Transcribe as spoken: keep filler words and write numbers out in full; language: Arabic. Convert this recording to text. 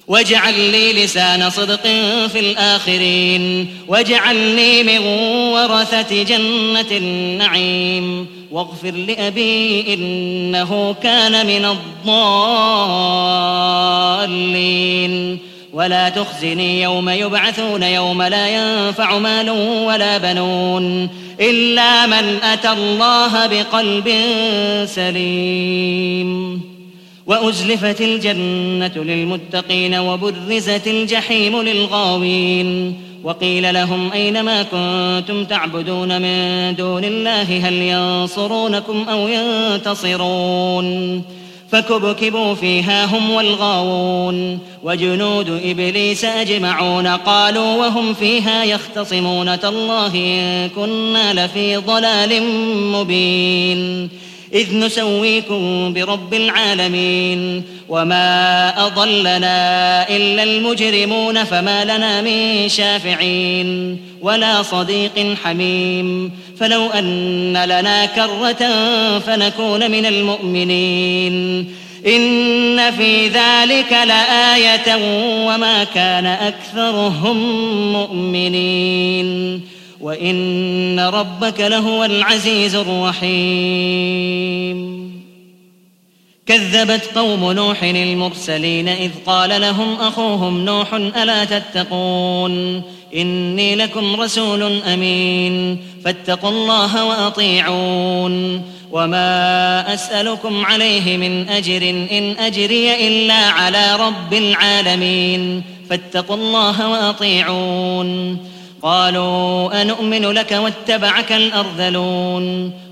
واجعل لي لسان صدق في الآخرين واجعلني من ورثة جنة النعيم واغفر لأبي إنه كان من الضالين ولا تخزني يوم يبعثون يوم لا ينفع مال ولا بنون إلا من أتى الله بقلب سليم وأزلفت الجنة للمتقين وبرزت الجحيم للغاوين وقيل لهم أين ما كنتم تعبدون من دون الله هل ينصرونكم أو ينتصرون فكبكبوا فيها هم والغاوون وجنود إبليس أجمعون قالوا وهم فيها يختصمون تالله إن كنا لفي ضلال مبين إذ نسويكم برب العالمين وما أضلنا إلا المجرمون فما لنا من شافعين ولا صديق حميم فلو أن لنا كرة فنكون من المؤمنين إن في ذلك لآية وما كان أكثرهم مؤمنين وإن ربك لهو العزيز الرحيم كذبت قوم نوح المرسلين إذ قال لهم أخوهم نوح ألا تتقون إني لكم رسول أمين فاتقوا الله وأطيعون وما أسألكم عليه من أجر إن أجري إلا على رب العالمين فاتقوا الله وأطيعون قالوا أنؤمن لك واتبعك الأرذلون